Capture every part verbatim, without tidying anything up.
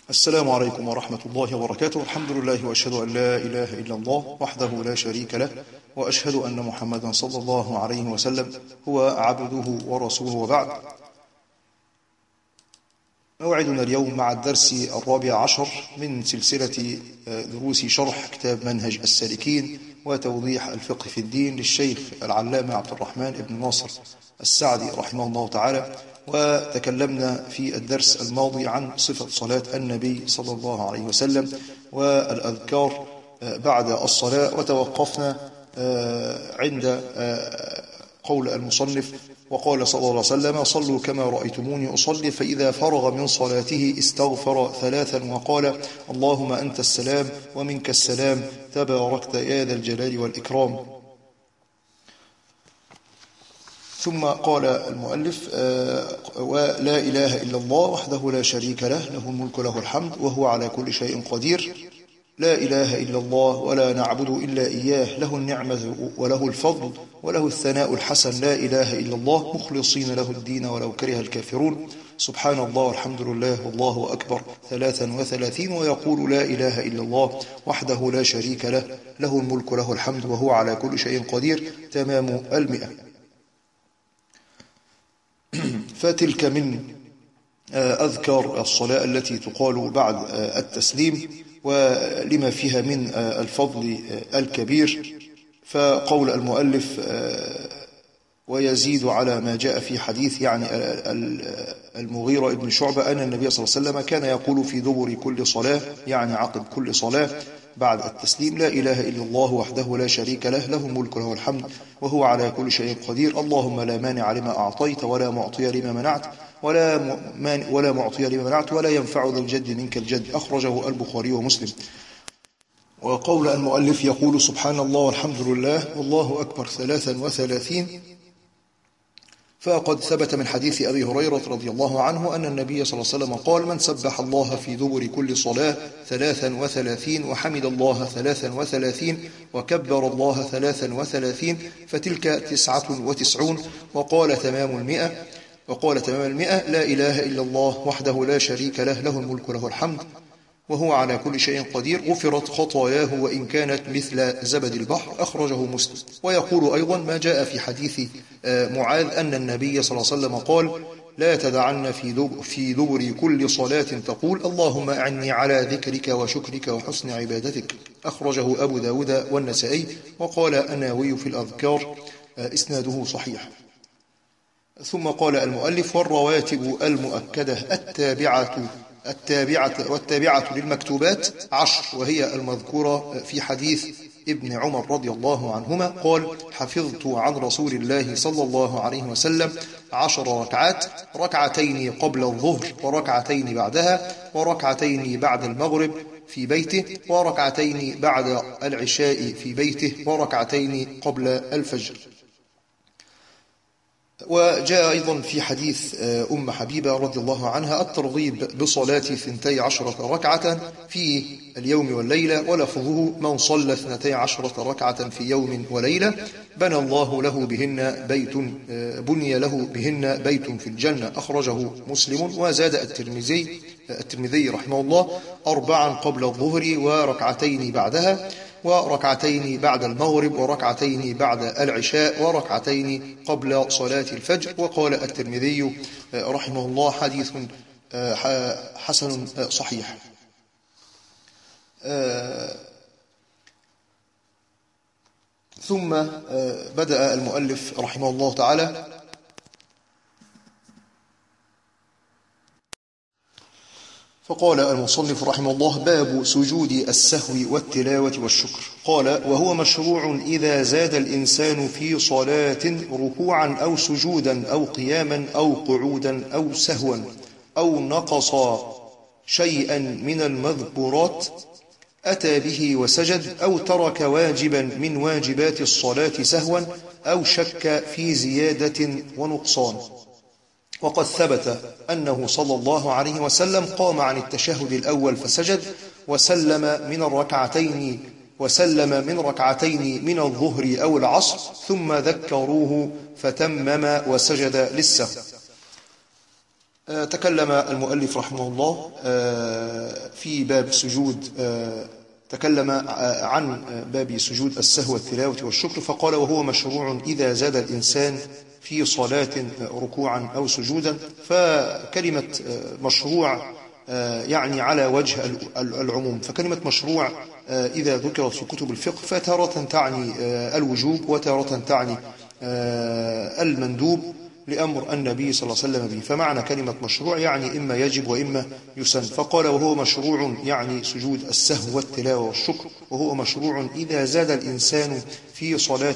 السلام عليكم ورحمة الله وبركاته. الحمد لله وأشهد أن لا إله إلا الله وحده لا شريك له، وأشهد أن محمدا صلى الله عليه وسلم هو عبده ورسوله، وبعد. موعدنا اليوم مع الدرس الرابع عشر من سلسلة دروس شرح كتاب منهج السالكين وتوضيح الفقه في الدين للشيخ العلامة عبد الرحمن بن ناصر السعدي رحمه الله تعالى. وتكلمنا في الدرس الماضي عن صفة صلاة النبي صلى الله عليه وسلم والأذكار بعد الصلاة، وتوقفنا عند قول المصنف: وقال صلى الله عليه وسلم: صلوا كما رأيتموني أصلي، فإذا فرغ من صلاته استغفر ثلاثا وقال: اللهم أنت السلام ومنك السلام تباركت يا ذا الجلال والإكرام. ثم قال المؤلف: ولا إله إلا الله وحده لا شريك له، له الملك له الحمد وهو على كل شيء قدير. لا إله إلا الله ولا نعبد إلا إياه، له النعمة وله الفضل وله الثناء الحسن. لا إله إلا الله مخلصين له الدين ولو كره الكافرون. سبحان الله والحمد لله والله أكبر ثلاثا وثلاثين. ويقول: لا إله إلا الله وحده لا شريك له، له الملك له الحمد وهو على كل شيء قدير، تمام المئة. فتلك من أذكار الصلاة التي تقال بعد التسليم، ولما فيها من الفضل الكبير. فقول المؤلف: ويزيد على ما جاء في حديث يعني المغيرة ابن شعبة أن النبي صلى الله عليه وسلم كان يقول في دبر كل صلاة، يعني عقب كل صلاة بعد التسليم: لا إله إلا الله وحده لا شريك له، له الملك له الحمد وهو على كل شيء قدير. اللهم لا مانع لما أعطيت ولا معطي لما منعت ولا ولا معطي لما منعت ولا ينفع ذا الجد منك الجد. أخرجه البخاري ومسلم. وقول المؤلف يقول: سبحان الله والحمد لله والله أكبر ثلاثا وثلاثين. فقد ثبت من حديث أبي هريرة رضي الله عنه أن النبي صلى الله عليه وسلم قال: من سبح الله في دبر كل صلاة ثلاثا وثلاثين وحمد الله ثلاثا وثلاثين وكبر الله ثلاثا وثلاثين فتلك تسعة وتسعون. وقال تمام المئة وقال تمام المئة: لا إله إلا الله وحده لا شريك له، له الملك له الحمد وهو على كل شيء قدير، غفرت خطاياه وإن كانت مثل زبد البحر. أخرجه مسلم. ويقول أيضا ما جاء في حديث معاذ أن النبي صلى الله عليه وسلم قال: لا تدعن في دبر كل صلاة تقول: اللهم أعني على ذكرك وشكرك وحسن عبادتك. أخرجه أبو داود والنسائي. وقال النووي في الأذكار: إسناده صحيح. ثم قال المؤلف: والرواتب المؤكدة التابعة التابعة والتابعة للمكتوبات عشر، وهي المذكورة في حديث ابن عمر رضي الله عنهما قال: حفظت عن رسول الله صلى الله عليه وسلم عشر ركعات، ركعتين قبل الظهر وركعتين بعدها وركعتين بعد المغرب في بيته وركعتين بعد العشاء في بيته وركعتين قبل الفجر. وجاء أيضا في حديث أم حبيبة رضي الله عنها الترغيب بصلاة ثنتي عشرة ركعة في اليوم والليلة، ولفظه: من صلى اثنتي عشرة ركعة في يوم وليلة بنى الله له بهن بيت بني له بهن بيت في الجنة. أخرجه مسلم. وزاد الترمذي الترمذي رحمه الله: أربعا قبل الظهر وركعتين بعدها وركعتين بعد المغرب وركعتين بعد العشاء وركعتين قبل صلاة الفجر. وقال الترمذي رحمه الله: حديث حسن صحيح. ثم بدأ المؤلف رحمه الله تعالى فقال المصنف رحمه الله: باب سجود السهو والتلاوة والشكر. قال: وهو مشروع إذا زاد الإنسان في صلاة ركوعا أو سجودا أو قياما أو قعودا أو سهوا أو نقص شيئا من المذكورات أتى به وسجد، أو ترك واجبا من واجبات الصلاة سهوا، أو شك في زيادة ونقصان. وقد ثبت أنه صلى الله عليه وسلم قام عن التشهد الأول فسجد وسلم من الركعتين وسلم من ركعتين من الظهر أو العصر، ثم ذكروه فتمم وسجد للسهو. تكلم المؤلف رحمه الله في باب سجود، تكلم عن باب سجود السهو والتلاوة والشكر، فقال: وهو مشروع إذا زاد الإنسان في صلاة ركوعا أو سجودا. فكلمة مشروع يعني على وجه العموم، فكلمة مشروع إذا ذكرت في كتب الفقه فتارة تعني الوجوب وتارة تعني المندوب لأمر النبي صلى الله عليه وسلم به. فمعنى كلمة مشروع يعني إما يجب وإما يسن. فقال: وهو مشروع يعني سجود السهو والتلاوة والشكر، وهو مشروع إذا زاد الإنسان في صلاة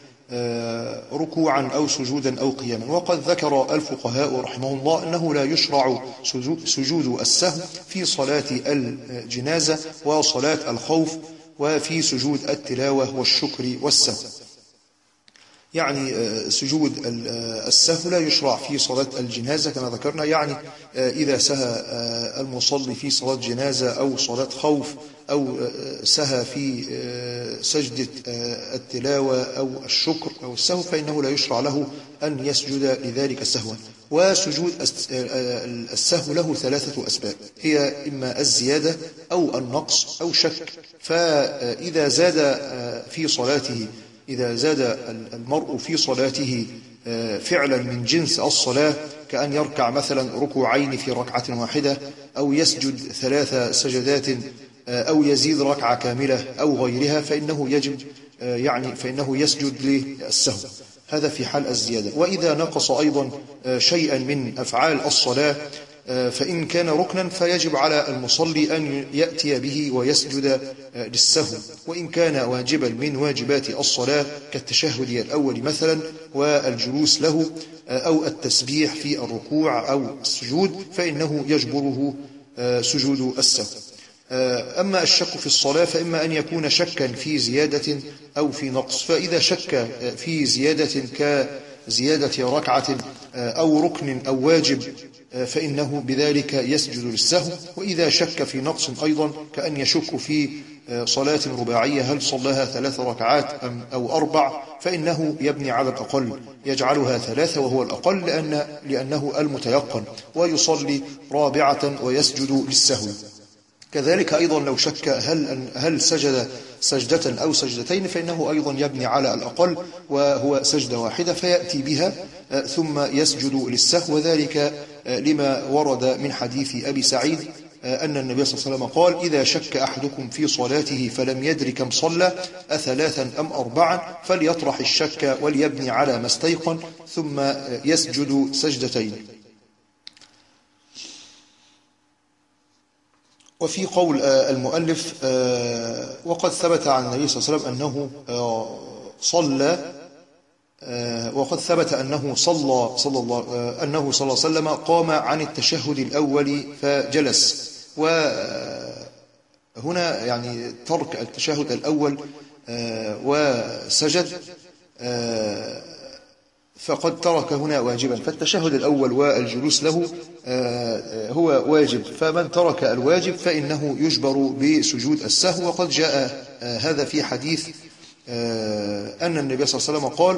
ركوعا أو سجودا أو قياما. وقد ذكر الفقهاء رحمه الله أنه لا يشرع سجود السهو في صلاة الجنازة وصلاة الخوف وفي سجود التلاوة والشكر والسهو. يعني سجود السهو لا يشرع في صلاة الجنازة كما ذكرنا، يعني إذا سهى المصلي في صلاة جنازة أو صلاة خوف أو سهى في سجدة التلاوة أو الشكر أو السهو فإنه لا يشرع له أن يسجد لذلك سهوا. وسجود السهو له ثلاثة أسباب، هي إما الزيادة أو النقص أو شك. فإذا زاد في صلاته إذا زاد المرء في صلاته فعلا من جنس الصلاة، كأن يركع مثلا ركوعين في ركعة واحدة، أو يسجد ثلاث سجدات، أو يزيد ركعة كاملة أو غيرها، فإنه يجب يعني فإنه يسجد للسهو. هذا في حال الزيادة. وإذا نقص أيضا شيئا من أفعال الصلاة فإن كان ركنا فيجب على المصلي أن يأتي به ويسجد للسهو. وإن كان واجبا من واجبات الصلاة كالتشهد الأول مثلا والجلوس له أو التسبيح في الركوع أو السجود فإنه يجبره سجود السهو. أما الشك في الصلاة فإما أن يكون شكا في زيادة أو في نقص. فإذا شك في زيادة كزيادة ركعة أو ركن أو واجب فإنه بذلك يسجد للسهو. وإذا شك في نقص أيضا كأن يشك في صلاة رباعية هل صلاها ثلاث ركعات أو أربع، فإنه يبني على الأقل، يجعلها ثلاثة وهو الأقل لأن لأنه المتيقن، ويصلي رابعة ويسجد للسهو. كذلك أيضا لو شك هل هل سجد سجدة أو سجدتين فإنه أيضا يبني على الأقل وهو سجدة واحدة فيأتي بها ثم يسجد للسهو. وذلك لما ورد من حديث أبي سعيد أن النبي صلى الله عليه وسلم قال: إذا شك أحدكم في صلاته فلم يدر كم صلى أثلاثا أم أربعا فليطرح الشك وليبني على ما استيقن ثم يسجد سجدتين. وفي قول المؤلف: وقد ثبت عن النبي صلى الله عليه وسلم أنه صلى وقد ثبت أنه صلى صلى الله أنه صلى الله عليه وسلم قام عن التشهد الأول فجلس. وهنا يعني ترك التشهد الأول وسجد فقد ترك هنا واجبا، فالتشهد الأول والجلوس له هو واجب، فمن ترك الواجب فإنه يجبر بسجود السهو. وقد جاء هذا في حديث أن النبي صلى الله عليه وسلم قال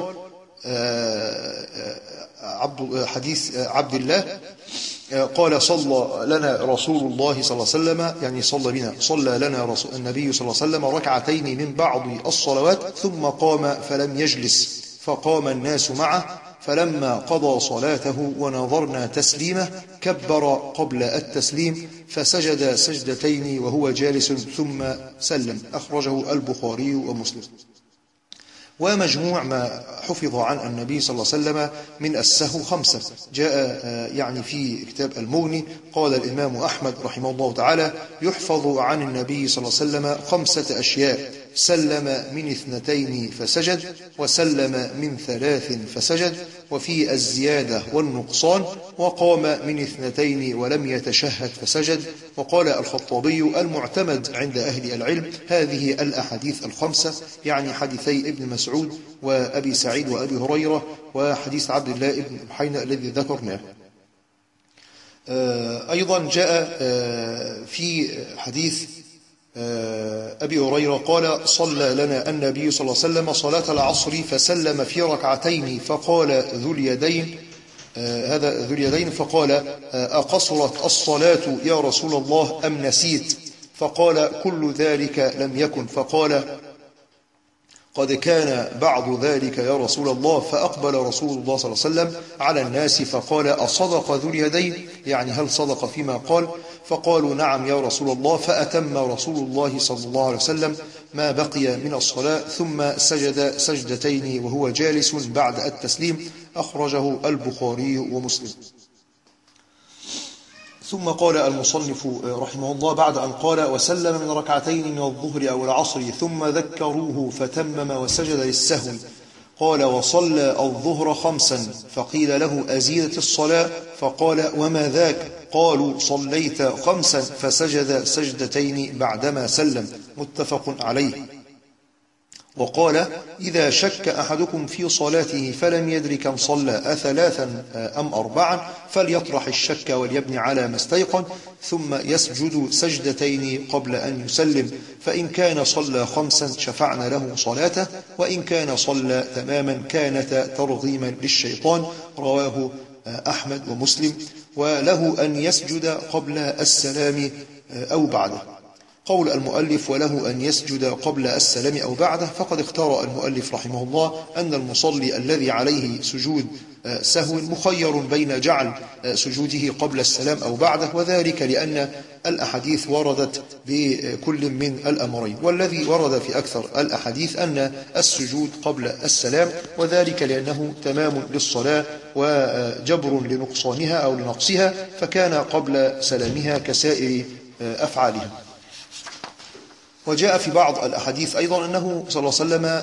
عبد حديث عبد الله قال: صلى لنا رسول الله صلى الله عليه وسلم، يعني صلى بنا صلى لنا رسول النبي صلى الله عليه وسلم ركعتين من بعض الصلوات ثم قام فلم يجلس فقام الناس معه، فلما قضى صلاته ونظرنا تسليمه كبر قبل التسليم فسجد سجدتين وهو جالس ثم سلم. أخرجه البخاري ومسلم. ومجموع ما حفظ عن النبي صلى الله عليه وسلم من السهو خمسة، جاء يعني في كتاب المغني. قال الإمام أحمد رحمه الله تعالى: يحفظ عن النبي صلى الله عليه وسلم خمسة أشياء: سلم من اثنتين فسجد، وسلم من ثلاث فسجد، وفي الزيادة والنقصان، وقام من اثنتين ولم يتشهد فسجد. وقال الخطابي: المعتمد عند أهل العلم هذه الأحاديث الخمسة، يعني حديثي ابن مسعود وأبي سعيد وأبي هريرة وحديث عبد الله بن بحينة الذي ذكرناه. أيضا جاء في حديث أبي هريرة قال: صلى لنا النبي صلى الله عليه وسلم صلاة العصر فسلم في ركعتين فقال ذو اليدين: هذا ذو اليدين فقال: أقصرت الصلاة يا رسول الله أم نسيت؟ فقال: كل ذلك لم يكن. فقال: قد كان بعض ذلك يا رسول الله. فأقبل رسول الله صلى الله عليه وسلم على الناس فقال: أصدق ذو اليدين؟ يعني هل صدق فيما قال؟ فقالوا: نعم يا رسول الله. فأتم رسول الله صلى الله عليه وسلم ما بقي من الصلاة ثم سجد سجدتين وهو جالس بعد التسليم. أخرجه البخاري ومسلم. ثم قال المصنف رحمه الله بعد أن قال: وسلم من ركعتين من الظهر أو العصر ثم ذكروه فتمم وسجد للسهو. قال: وصلى الظهر خمسا. فقيل له: أزيدت الصلاة؟ فقال: وما ذاك؟ قالوا: صليت خمسا. فسجد سجدتين بعدما سلم. متفق عليه. وقال: إذا شك أحدكم في صلاته فلم يدر كم صلى أثلاثا أم أربعا فليطرح الشك وليبني على ما استيقن ثم يسجد سجدتين قبل أن يسلم، فإن كان صلى خمسا شفعنا له صلاته، وإن كان صلى تماما كانت ترغيما للشيطان. رواه أحمد ومسلم. وله أن يسجد قبل السلام أو بعده. قول المؤلف: وله أن يسجد قبل السلام أو بعده، فقد اختار المؤلف رحمه الله أن المصلي الذي عليه سجود سهو مخير بين جعل سجوده قبل السلام أو بعده، وذلك لأن الأحاديث وردت بكل من الأمرين، والذي ورد في أكثر الأحاديث أن السجود قبل السلام، وذلك لأنه تمام للصلاة وجبر لنقصانها أو لنقصها، فكان قبل سلامها كسائر أفعالها. وجاء في بعض الأحاديث أيضا أنه صلى الله عليه وسلم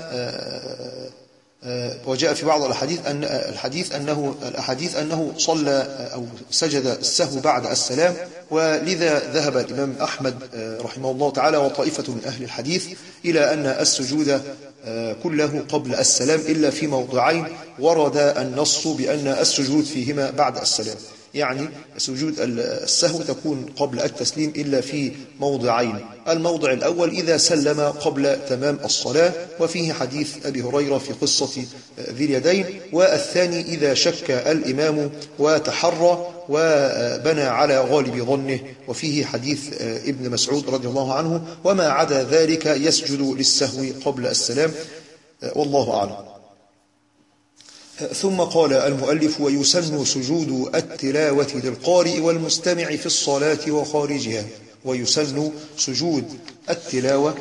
وجاء في بعض الأحاديث أن الحديث أنه الأحاديث أنه صلى أو سجد السهو بعد السلام، ولذا ذهب الإمام أحمد رحمه الله تعالى وطائفة من أهل الحديث إلى أن السجود كله قبل السلام إلا في موضعين ورد النص بأن السجود فيهما بعد السلام، يعني سجود السهو تكون قبل التسليم إلا في موضعين. الموضع الأول إذا سلم قبل تمام الصلاة، وفيه حديث أبي هريرة في قصة ذي اليدين، والثاني إذا شك الإمام وتحرى وبنى على غالب ظنه، وفيه حديث ابن مسعود رضي الله عنه: وما عدا ذلك يسجد للسهو قبل السلام. والله أعلم. ثم قال المؤلف: ويسن سجود التلاوة للقارئ والمستمع في الصلاة وخارجها. ويسن سجود التلاوة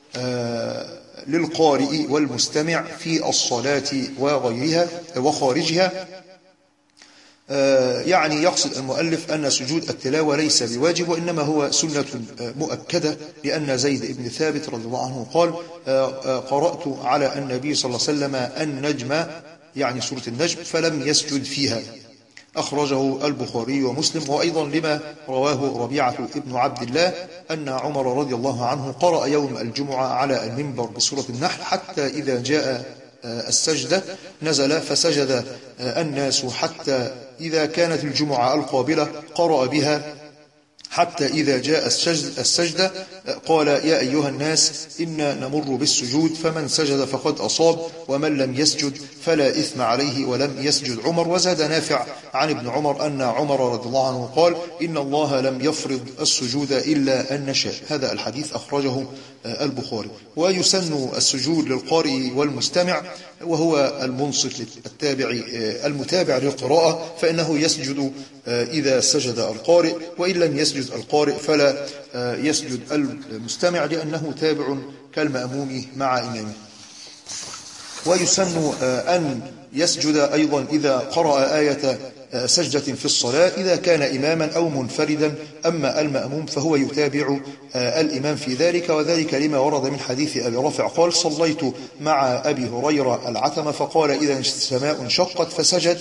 للقارئ والمستمع في الصلاة وغيرها وخارجها، يعني يقصد المؤلف أن سجود التلاوة ليس بواجب، وإنما هو سنة مؤكدة، لأن زيد بن ثابت رضي الله عنه قال: قرأت على النبي صلى الله عليه وسلم النجم، يعني سورة النجم، فلم يسجد فيها. أخرجه البخاري ومسلم. وأيضا لما رواه ربيعة ابن عبد الله أن عمر رضي الله عنه قرأ يوم الجمعة على المنبر بسورة النحل حتى إذا جاء السجدة نزل فسجد الناس، حتى إذا كانت الجمعة القابلة قرأ بها، حتى إذا جاء السجدة قال: يا أيها الناس إنا نمر بالسجود، فمن سجد فقد أصاب، ومن لم يسجد فلا إثم عليه ولم يسجد عمر. وزاد نافع عن ابن عمر أن عمر رضي الله عنه قال: إن الله لم يفرض السجود إلا أن نشاء. هذا الحديث أخرجه البخاري. ويسن السجود للقارئ والمستمع، وهو المنصت التابع المتابع للقراءة، فإنه يسجد إذا سجد القارئ، وإن لم يسجد القارئ فلا يسجد المستمع، لأنه تابع كالمأموم مع إمامه. ويسن أن يسجد أيضا إذا قرأ آية سجدة في الصلاة إذا كان إماما أو منفردا، أما المأموم فهو يتابع الإمام في ذلك، وذلك لما ورد من حديث أبي رافع قال: صليت مع أبي هريرة العتمة فقال: إذا السماء انشقت فسجد،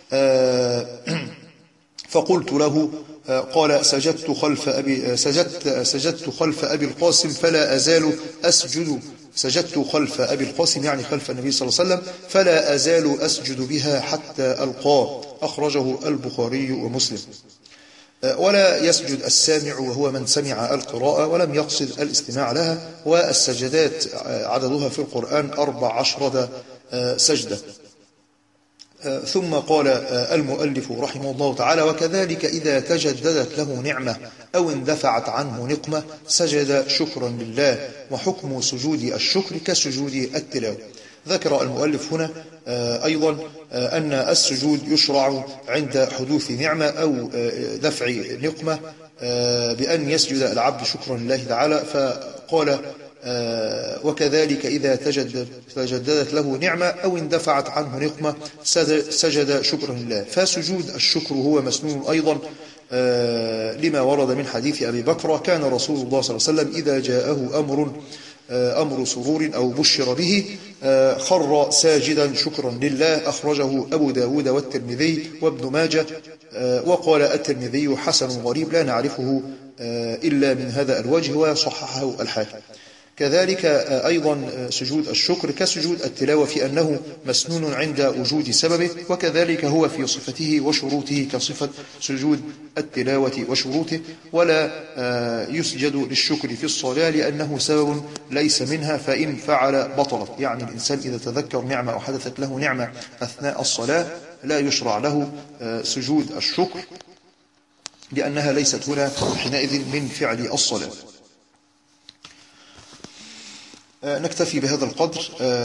فقلت له، قال: سجدت خلف أبي سجدت سجدت خلف أبي القاسم فلا أزال أسجد سجدت خلف أبي القاسم يعني خلف النبي صلى الله عليه وسلم فلا أزال أسجد بها حتى ألقاه. أخرجه البخاري ومسلم. ولا يسجد السامع وهو من سمع القراءة ولم يقصد الاستماع لها. والسجدات عددها في القرآن أربع عشرة سجدة. ثم قال المؤلف رحمه الله تعالى: وكذلك إذا تجددت له نعمة أو اندفعت عنه نقمة سجد شكرا لله، وحكم سجود الشكر كسجود التلاوة. ذكر المؤلف هنا أيضا أن السجود يشرع عند حدوث نعمة أو دفع نقمة بأن يسجد العبد شكرا لله تعالى، فقال: وكذلك إذا تجدد تجددت له نعمة أو اندفعت عنه نقمة سجد شكرا لله. فسجود الشكر هو مسنون أيضا لما ورد من حديث أبي بكر: كان رسول الله صلى الله عليه وسلم إذا جاءه أمر أمر سرور أو بشر به خر ساجدا شكرا لله. أخرجه أبو داود والترمذي وابن ماجه. وقال الترمذي: حسن غريب لا نعرفه إلا من هذا الوجه، وصححه الحاكم. كذلك أيضا سجود الشكر كسجود التلاوة في أنه مسنون عند وجود سببه، وكذلك هو في صفته وشروطه كصفة سجود التلاوة وشروطه. ولا يسجد للشكر في الصلاة لأنه سبب ليس منها، فإن فعل بطلت. يعني الإنسان إذا تذكر نعمة أو حدثت له نعمة أثناء الصلاة لا يشرع له سجود الشكر لأنها ليست هنا حينئذ من فعل الصلاة. نكتفي بهذا القدر،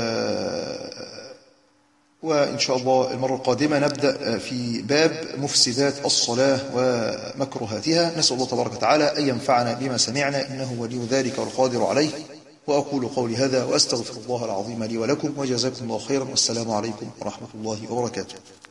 وإن شاء الله المرة القادمة نبدأ في باب مفسدات الصلاة ومكروهاتها. نسأل الله تبارك وتعالى أن ينفعنا بما سمعنا، إنه ولي ذلك والقادر عليه. وأقول قولي هذا وأستغفر الله العظيم لي ولكم، وجزاكم الله خيرا، والسلام عليكم ورحمة الله وبركاته.